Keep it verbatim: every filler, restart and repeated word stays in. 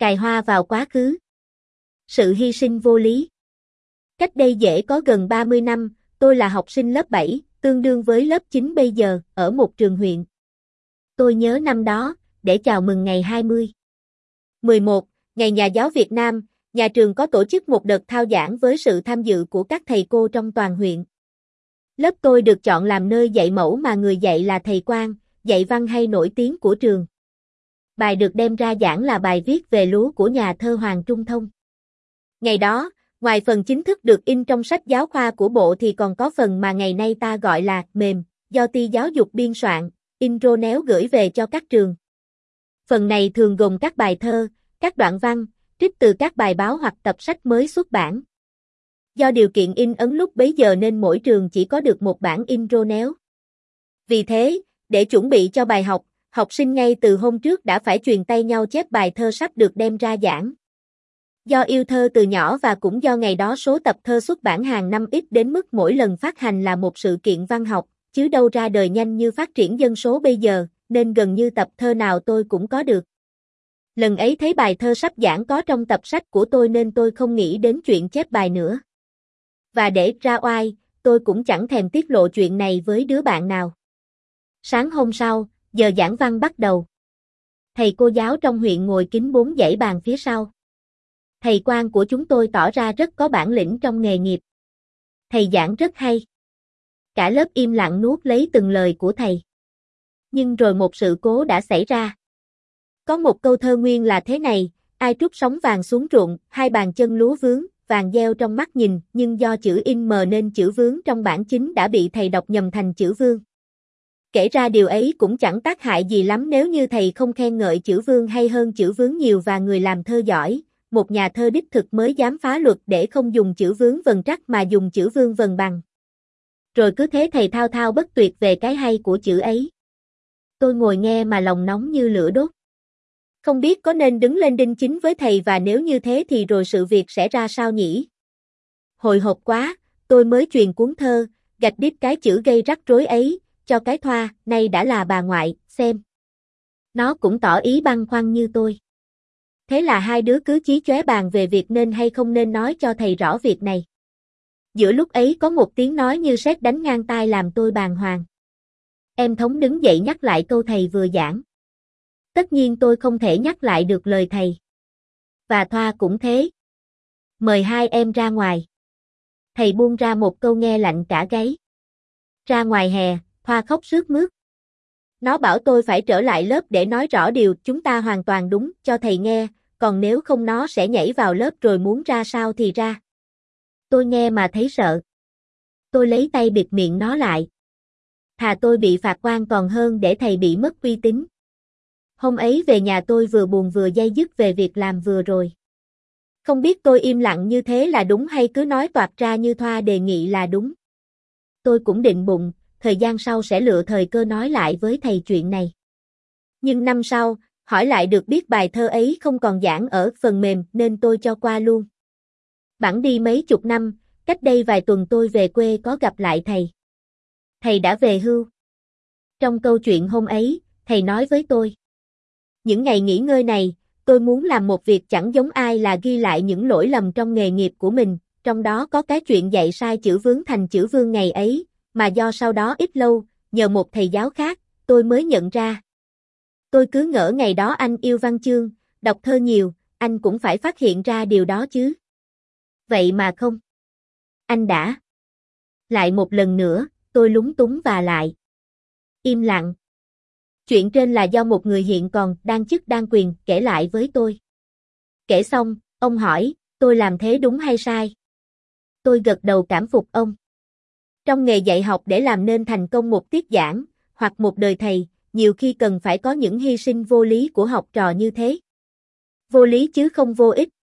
Cài hoa vào quá khứ. Sự hy sinh vô lý. Cách đây dễ có gần ba mươi năm, tôi là học sinh lớp bảy, tương đương với lớp chín bây giờ, ở một trường huyện. Tôi nhớ năm đó, để chào mừng ngày hai mươi mười một, Ngày Nhà giáo Việt Nam, nhà trường có tổ chức một đợt thao giảng với sự tham dự của các thầy cô trong toàn huyện. Lớp tôi được chọn làm nơi dạy mẫu mà người dạy là thầy Quang, dạy văn hay nổi tiếng của trường. Bài được đem ra giảng là bài viết về lúa của nhà thơ Hoàng Trung Thông. Ngày đó, ngoài phần chính thức được in trong sách giáo khoa của bộ thì còn có phần mà ngày nay ta gọi là mềm, do Ty Giáo dục biên soạn, in rô néo gửi về cho các trường. Phần này thường gồm các bài thơ, các đoạn văn, trích từ các bài báo hoặc tập sách mới xuất bản. Do điều kiện in ấn lúc bấy giờ nên mỗi trường chỉ có được một bản in rô néo. Vì thế, để chuẩn bị cho bài học, học sinh ngay từ hôm trước đã phải truyền tay nhau chép bài thơ sắp được đem ra giảng. Do yêu thơ từ nhỏ và cũng do ngày đó số tập thơ xuất bản hàng năm ít đến mức mỗi lần phát hành là một sự kiện văn học, chứ đâu ra đời nhanh như phát triển dân số bây giờ, nên gần như tập thơ nào tôi cũng có được. Lần ấy thấy bài thơ sắp giảng có trong tập sách của tôi nên tôi không nghĩ đến chuyện chép bài nữa. Và để ra oai, tôi cũng chẳng thèm tiết lộ chuyện này với đứa bạn nào. Sáng hôm sau, giờ giảng văn bắt đầu. Thầy cô giáo trong huyện ngồi kín bốn dãy bàn phía sau. Thầy Quang của chúng tôi tỏ ra rất có bản lĩnh trong nghề nghiệp. Thầy giảng rất hay. Cả lớp im lặng nuốt lấy từng lời của thầy. Nhưng rồi một sự cố đã xảy ra. Có một câu thơ nguyên là thế này: ai trút sóng vàng xuống ruộng, hai bàn chân lúa vướng, vàng gieo trong mắt nhìn, nhưng do chữ in mờ nên chữ vướng trong bản chính đã bị thầy đọc nhầm thành chữ vương. Kể ra điều ấy cũng chẳng tác hại gì lắm nếu như thầy không khen ngợi chữ vương hay hơn chữ vướng nhiều và người làm thơ giỏi, một nhà thơ đích thực mới dám phá luật để không dùng chữ vướng vần trắc mà dùng chữ vương vần bằng. Rồi cứ thế thầy thao thao bất tuyệt về cái hay của chữ ấy. Tôi ngồi nghe mà lòng nóng như lửa đốt. Không biết có nên đứng lên đính chính với thầy, và nếu như thế thì rồi sự việc sẽ ra sao nhỉ? Hồi hộp quá, tôi mới truyền cuốn thơ, gạch đít cái chữ gây rắc rối ấy, cho cái Thoa, nay đã là bà ngoại, xem. Nó cũng tỏ ý băn khoăn như tôi. Thế là hai đứa cứ chí chóe bàn về việc nên hay không nên nói cho thầy rõ việc này. Giữa lúc ấy có một tiếng nói như sét đánh ngang tai làm tôi bàng hoàng. Em Thống đứng dậy nhắc lại câu thầy vừa giảng. Tất nhiên tôi không thể nhắc lại được lời thầy. Và Thoa cũng thế. Mời hai em ra ngoài. Thầy buông ra một câu nghe lạnh cả gáy. Ra ngoài hè, Thoa khóc sướt mướt. Nó bảo tôi phải trở lại lớp để nói rõ điều chúng ta hoàn toàn đúng cho thầy nghe, còn nếu không nó sẽ nhảy vào lớp rồi muốn ra sao thì ra. Tôi nghe mà thấy sợ. Tôi lấy tay bịt miệng nó lại. Thà tôi bị phạt oan còn hơn để thầy bị mất uy tín. Hôm ấy về nhà tôi vừa buồn vừa day dứt về việc làm vừa rồi. Không biết tôi im lặng như thế là đúng hay cứ nói toạc ra như Thoa đề nghị là đúng. Tôi cũng định bụng, thời gian sau sẽ lựa thời cơ nói lại với thầy chuyện này. Nhưng năm sau, hỏi lại được biết bài thơ ấy không còn giảng ở phần mềm nên tôi cho qua luôn. Bẵng đi mấy chục năm, cách đây vài tuần tôi về quê có gặp lại thầy. Thầy đã về hưu. Trong câu chuyện hôm ấy, thầy nói với tôi. Những ngày nghỉ ngơi này, tôi muốn làm một việc chẳng giống ai là ghi lại những lỗi lầm trong nghề nghiệp của mình, trong đó có cái chuyện dạy sai chữ vướng thành chữ vương ngày ấy, mà do sau đó ít lâu, nhờ một thầy giáo khác, tôi mới nhận ra. Tôi cứ ngỡ ngày đó anh yêu văn chương, đọc thơ nhiều, anh cũng phải phát hiện ra điều đó chứ. Vậy mà không. Anh đã. Lại một lần nữa, tôi lúng túng và lại. Im lặng. Chuyện trên là do một người hiện còn đang chức đang quyền kể lại với tôi. Kể xong, ông hỏi, tôi làm thế đúng hay sai? Tôi gật đầu cảm phục ông. Trong nghề dạy học để làm nên thành công một tiết giảng, hoặc một đời thầy, nhiều khi cần phải có những hy sinh vô lý của học trò như thế. Vô lý chứ không vô ích.